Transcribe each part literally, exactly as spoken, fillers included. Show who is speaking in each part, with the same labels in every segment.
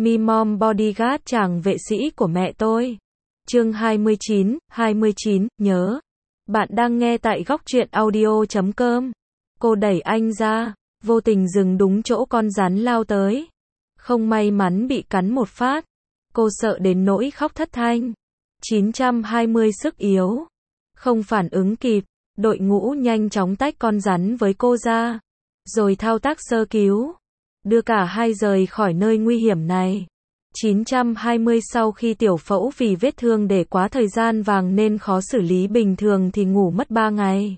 Speaker 1: Mi Mom Bodyguard chàng vệ sĩ của mẹ tôi. Chương hai mươi chín, hai mươi chín, nhớ. Bạn đang nghe tại góc truyện audio chấm com. Cô đẩy anh ra, vô tình dừng đúng chỗ con rắn lao tới. Không may mắn bị cắn một phát. Cô sợ đến nỗi khóc thất thanh. chín trăm hai mươi sức yếu. Không phản ứng kịp, đội ngũ nhanh chóng tách con rắn với cô ra. Rồi thao tác sơ cứu. Đưa cả hai rời khỏi nơi nguy hiểm này. chín trăm hai mươi sau khi tiểu phẫu vì vết thương để quá thời gian vàng nên khó xử lý bình thường thì ngủ mất ba ngày.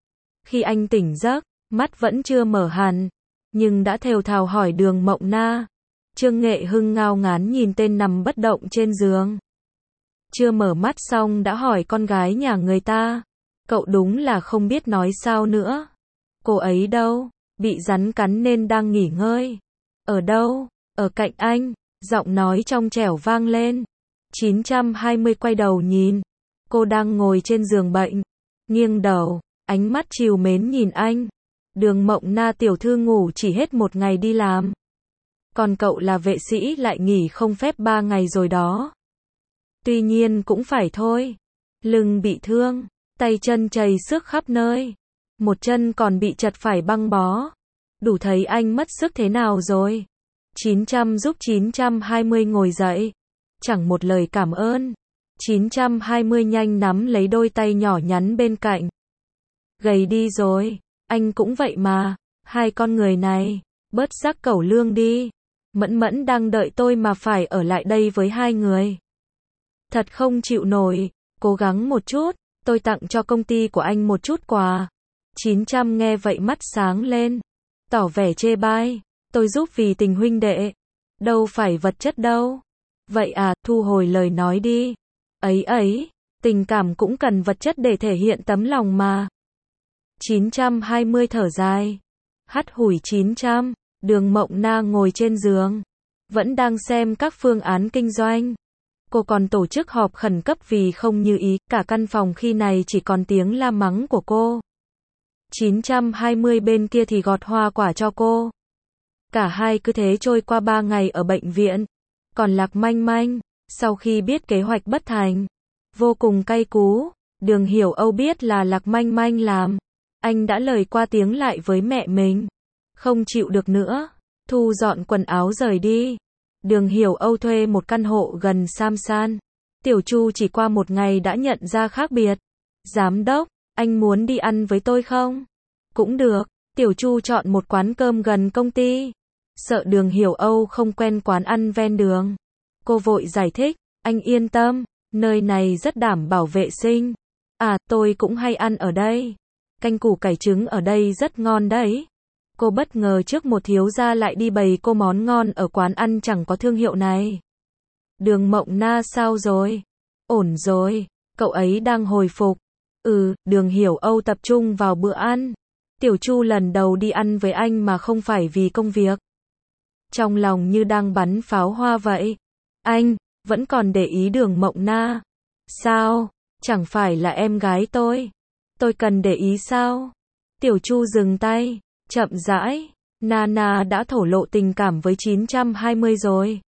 Speaker 1: Khi anh tỉnh giấc, mắt vẫn chưa mở hẳn, nhưng đã thều thào hỏi Đường Mộng Na. Trương Nghệ Hưng ngao ngán nhìn tên nằm bất động trên giường. Chưa mở mắt xong đã hỏi con gái nhà người ta. Cậu đúng là không biết nói sao nữa. Cô ấy đâu? Bị rắn cắn nên đang nghỉ ngơi. Ở đâu? Ở cạnh anh. Giọng nói trong trẻo vang lên. chín trăm hai mươi quay đầu nhìn. Cô đang ngồi trên giường bệnh. Nghiêng đầu, ánh mắt trìu mến nhìn anh. Đường Mộng Na tiểu thư ngủ chỉ hết một ngày đi làm. Còn cậu là vệ sĩ lại nghỉ không phép ba ngày rồi đó. Tuy nhiên cũng phải thôi. Lưng bị thương, tay chân chầy xước khắp nơi. Một chân còn bị chật phải băng bó. Đủ thấy anh mất sức thế nào rồi. chín trăm giúp chín trăm hai mươi ngồi dậy. Chẳng một lời cảm ơn. chín trăm hai mươi nhanh nắm lấy đôi tay nhỏ nhắn bên cạnh. Gầy đi rồi. Anh cũng vậy mà. Hai con người này. Bớt rắc cẩu lương đi. Mẫn Mẫn đang đợi tôi mà phải ở lại đây với hai người. Thật không chịu nổi. Cố gắng một chút. Tôi tặng cho công ty của anh một chút quà. chín trăm nghe vậy mắt sáng lên. Tỏ vẻ chê bai. Tôi giúp vì tình huynh đệ. Đâu phải vật chất đâu. Vậy à, thu hồi lời nói đi. Ấy ấy, tình cảm cũng cần vật chất để thể hiện tấm lòng mà. chín trăm hai mươi thở dài. Hắt hủi chín trăm, Đường Mộng Na ngồi trên giường. Vẫn đang xem các phương án kinh doanh. Cô còn tổ chức họp khẩn cấp vì không như ý, cả căn phòng khi này chỉ còn tiếng la mắng của cô. chín trăm hai mươi bên kia thì gọt hoa quả cho cô. Cả hai cứ thế trôi qua ba ngày ở bệnh viện. Còn Lạc Manh Manh, sau khi biết kế hoạch bất thành, vô cùng cay cú. Đường Hiểu Âu biết là Lạc Manh Manh làm. Anh đã lời qua tiếng lại với mẹ mình. Không chịu được nữa, thu dọn quần áo rời đi. Đường Hiểu Âu thuê một căn hộ gần Samsan. Tiểu Chu chỉ qua một ngày đã nhận ra khác biệt. Giám đốc, anh muốn đi ăn với tôi không? Cũng được. Tiểu Chu chọn một quán cơm gần công ty. Sợ Đường Hiểu Âu không quen quán ăn ven đường. Cô vội giải thích, anh yên tâm, nơi này rất đảm bảo vệ sinh. À, tôi cũng hay ăn ở đây. Canh củ cải trứng ở đây rất ngon đấy. Cô bất ngờ trước một thiếu gia lại đi bày cô món ngon ở quán ăn chẳng có thương hiệu này. Đường Mộng Na sao rồi? Ổn rồi, cậu ấy đang hồi phục. Ừ, Đường Hiểu Âu tập trung vào bữa ăn. Tiểu Chu lần đầu đi ăn với anh mà không phải vì công việc. Trong lòng như đang bắn pháo hoa vậy. Anh, vẫn còn để ý Đường Mộng Na. Sao? Chẳng phải là em gái tôi. Tôi cần để ý sao? Tiểu Chu dừng tay, chậm rãi. Nana đã thổ lộ tình cảm với chín trăm hai mươi rồi.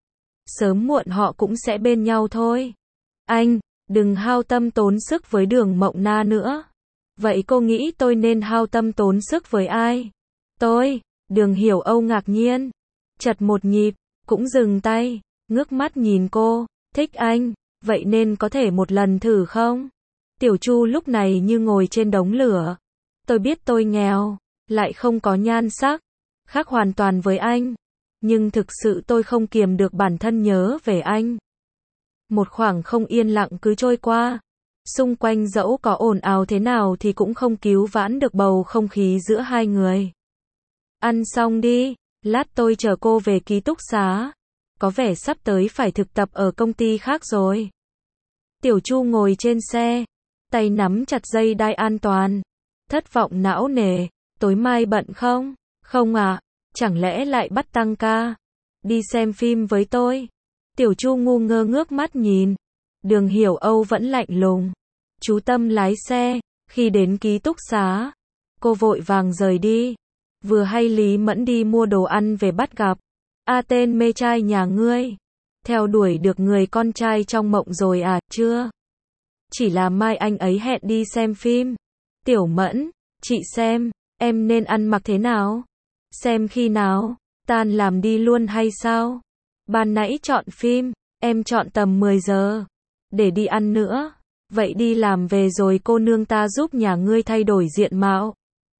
Speaker 1: Sớm muộn họ cũng sẽ bên nhau thôi. Anh, đừng hao tâm tốn sức với Đường Mộng Na nữa. Vậy cô nghĩ tôi nên hao tâm tốn sức với ai? Tôi, Đường Hiểu Âu ngạc nhiên. Chật một nhịp, cũng dừng tay, ngước mắt nhìn cô. Thích anh, vậy nên có thể một lần thử không? Tiểu Chu lúc này như ngồi trên đống lửa. Tôi biết tôi nghèo, lại không có nhan sắc, khác hoàn toàn với anh. Nhưng thực sự tôi không kiềm được bản thân nhớ về anh. Một khoảng không yên lặng cứ trôi qua. Xung quanh dẫu có ồn ào thế nào thì cũng không cứu vãn được bầu không khí giữa hai người. Ăn xong đi, lát tôi chở cô về ký túc xá. Có vẻ sắp tới phải thực tập ở công ty khác rồi. Tiểu Chu ngồi trên xe, tay nắm chặt dây đai an toàn. Thất vọng não nề, tối mai bận không? Không ạ, à, chẳng lẽ lại bắt tăng ca? Đi xem phim với tôi. Tiểu Chu ngu ngơ ngước mắt nhìn. Đường Hiểu Âu vẫn lạnh lùng. Chú tâm lái xe. Khi đến ký túc xá, cô vội vàng rời đi. Vừa hay Lý Mẫn đi mua đồ ăn về bắt gặp. A tên mê trai nhà ngươi. Theo đuổi được người con trai trong mộng rồi à, chưa? Chỉ là mai anh ấy hẹn đi xem phim. Tiểu Mẫn, chị xem, em nên ăn mặc thế nào? Xem khi nào? Tan làm đi luôn hay sao? Ban nãy chọn phim, em chọn tầm mười giờ. Để đi ăn nữa. Vậy đi làm về rồi cô nương ta giúp nhà ngươi thay đổi diện mạo.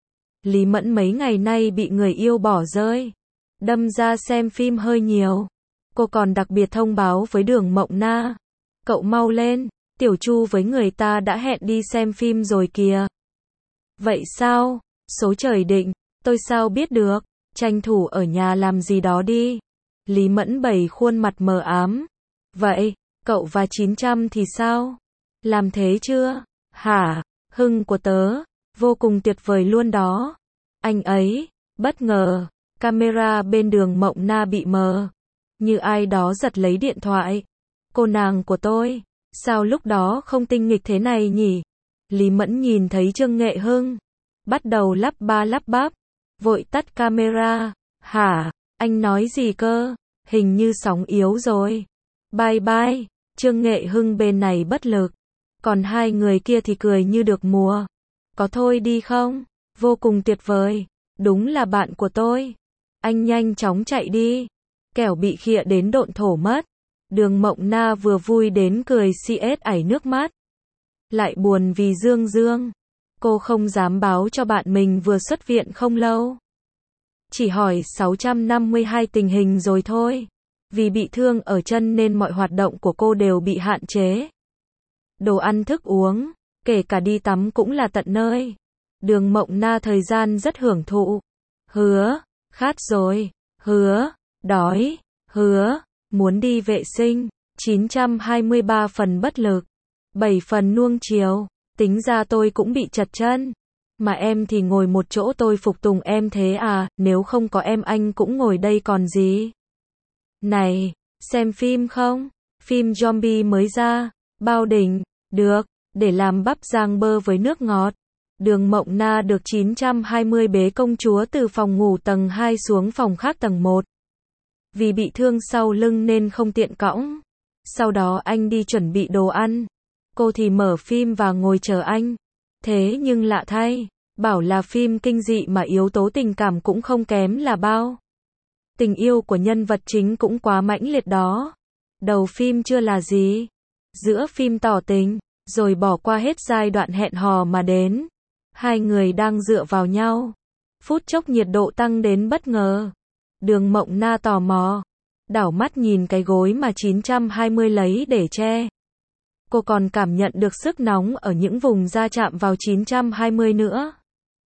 Speaker 1: Lý Mẫn mấy ngày nay bị người yêu bỏ rơi. Đâm ra xem phim hơi nhiều. Cô còn đặc biệt thông báo với Đường Mộng Na. Cậu mau lên, Tiểu Chu với người ta đã hẹn đi xem phim rồi kìa. Vậy sao? Số trời định, tôi sao biết được, tranh thủ ở nhà làm gì đó đi. Lý Mẫn bày khuôn mặt mờ ám. Vậy, cậu và chín trăm thì sao? Làm thế chưa? Hả? Hưng của tớ, vô cùng tuyệt vời luôn đó. Anh ấy, bất ngờ, camera bên Đường Mộng Na bị mờ. Như ai đó giật lấy điện thoại. Cô nàng của tôi, sao lúc đó không tinh nghịch thế này nhỉ? Lý Mẫn nhìn thấy Trương Nghệ Hưng, bắt đầu lắp ba lắp bắp, vội tắt camera. Hả? Anh nói gì cơ? Hình như sóng yếu rồi. Bye bye. Trương Nghệ Hưng bên này bất lực. Còn hai người kia thì cười như được mùa. Có thôi đi không? Vô cùng tuyệt vời. Đúng là bạn của tôi. Anh nhanh chóng chạy đi. Kẻo bị khịa đến độn thổ mất. Đường Mộng Na vừa vui đến cười si ết ảy nước mắt. Lại buồn vì Dương Dương. Cô không dám báo cho bạn mình vừa xuất viện không lâu. Chỉ hỏi sáu trăm năm mươi hai tình hình rồi thôi. Vì bị thương ở chân nên mọi hoạt động của cô đều bị hạn chế. Đồ ăn thức uống, kể cả đi tắm cũng là tận nơi. Đường Mộng Na thời gian rất hưởng thụ. Hứa, khát rồi, hứa, đói, hứa, muốn đi vệ sinh. chín trăm hai mươi ba phần bất lực, bảy phần nuông chiều. Tính ra tôi cũng bị chật chân. Mà em thì ngồi một chỗ tôi phục tùng em thế à, nếu không có em anh cũng ngồi đây còn gì. Này, xem phim không? Phim zombie mới ra, bao đỉnh, được, để làm bắp rang bơ với nước ngọt. Đường Mộng Na được chín trăm hai mươi bế công chúa từ phòng ngủ tầng hai xuống phòng khác tầng một. Vì bị thương sau lưng nên không tiện cõng. Sau đó anh đi chuẩn bị đồ ăn. Cô thì mở phim và ngồi chờ anh. Thế nhưng lạ thay, bảo là phim kinh dị mà yếu tố tình cảm cũng không kém là bao. Tình yêu của nhân vật chính cũng quá mãnh liệt đó. Đầu phim chưa là gì. Giữa phim tỏ tình, rồi bỏ qua hết giai đoạn hẹn hò mà đến. Hai người đang dựa vào nhau. Phút chốc nhiệt độ tăng đến bất ngờ. Đường Mộng Na tò mò. Đảo mắt nhìn cái gối mà chín trăm hai mươi lấy để che. Cô còn cảm nhận được sức nóng ở những vùng da chạm vào chín trăm hai mươi nữa.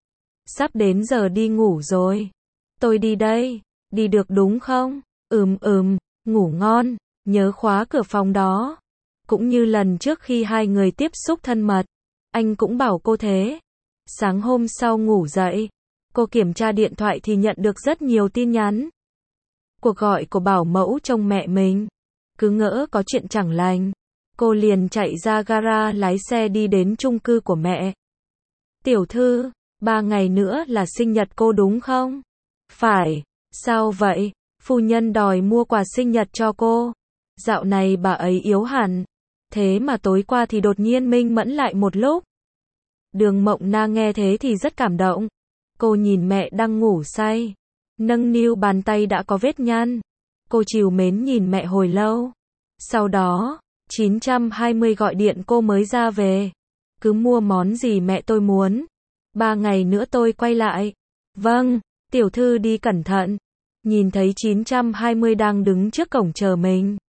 Speaker 1: Sắp đến giờ đi ngủ rồi. Tôi đi đây. Đi được đúng không? Ừm ừm, ngủ ngon. Nhớ khóa cửa phòng đó. Cũng như lần trước khi hai người tiếp xúc thân mật. Anh cũng bảo cô thế. Sáng hôm sau ngủ dậy. Cô kiểm tra điện thoại thì nhận được rất nhiều tin nhắn. Cuộc gọi của bảo mẫu trông mẹ mình. Cứ ngỡ có chuyện chẳng lành. Cô liền chạy ra gara lái xe đi đến chung cư của mẹ. Tiểu thư, ba ngày nữa là sinh nhật cô đúng không? Phải, sao vậy? Phu nhân đòi mua quà sinh nhật cho cô. Dạo này bà ấy yếu hẳn. Thế mà tối qua thì đột nhiên minh mẫn lại một lúc. Đường Mộng Na nghe thế thì rất cảm động. Cô nhìn mẹ đang ngủ say. Nâng niu bàn tay đã có vết nhăn. Cô trìu mến nhìn mẹ hồi lâu. Sau đó, chín trăm hai mươi gọi điện cô mới ra về. Cứ mua món gì mẹ tôi muốn. Ba ngày nữa tôi quay lại. Vâng, tiểu thư đi cẩn thận. Nhìn thấy chín trăm hai mươi đang đứng trước cổng chờ mình.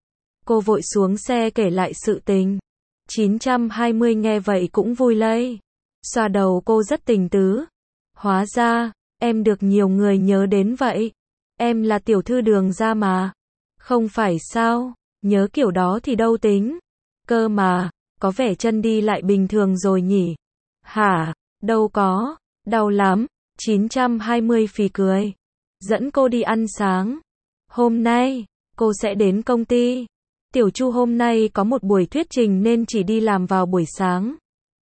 Speaker 1: Cô vội xuống xe kể lại sự tình. chín trăm hai mươi nghe vậy cũng vui lây. Xoa đầu cô rất tình tứ. Hóa ra, em được nhiều người nhớ đến vậy. Em là tiểu thư Đường gia mà. Không phải sao, nhớ kiểu đó thì đâu tính. Cơ mà, có vẻ chân đi lại bình thường rồi nhỉ. Hả, đâu có, đau lắm. chín trăm hai mươi phì cười. Dẫn cô đi ăn sáng. Hôm nay, cô sẽ đến công ty. Tiểu Chu hôm nay có một buổi thuyết trình nên chỉ đi làm vào buổi sáng.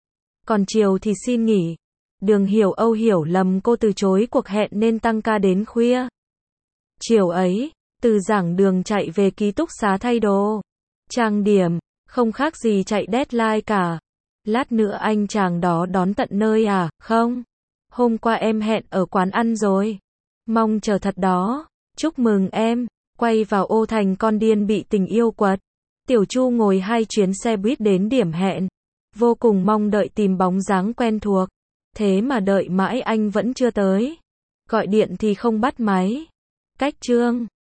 Speaker 1: Còn chiều thì xin nghỉ. Đường Hiểu Âu hiểu lầm cô từ chối cuộc hẹn nên tăng ca đến khuya. Chiều ấy, Từ giảng đường chạy về ký túc xá thay đồ, trang điểm, không khác gì chạy deadline cả. Lát nữa anh chàng đó đón tận nơi à? Không. Hôm qua em hẹn ở quán ăn rồi. Mong chờ thật đó. Chúc mừng em. Quay vào ô thành con điên bị tình yêu quật. Tiểu Chu ngồi hai chuyến xe buýt đến điểm hẹn. Vô cùng mong đợi tìm bóng dáng quen thuộc. Thế mà đợi mãi anh vẫn chưa tới. Gọi điện thì không bắt máy. Cách chương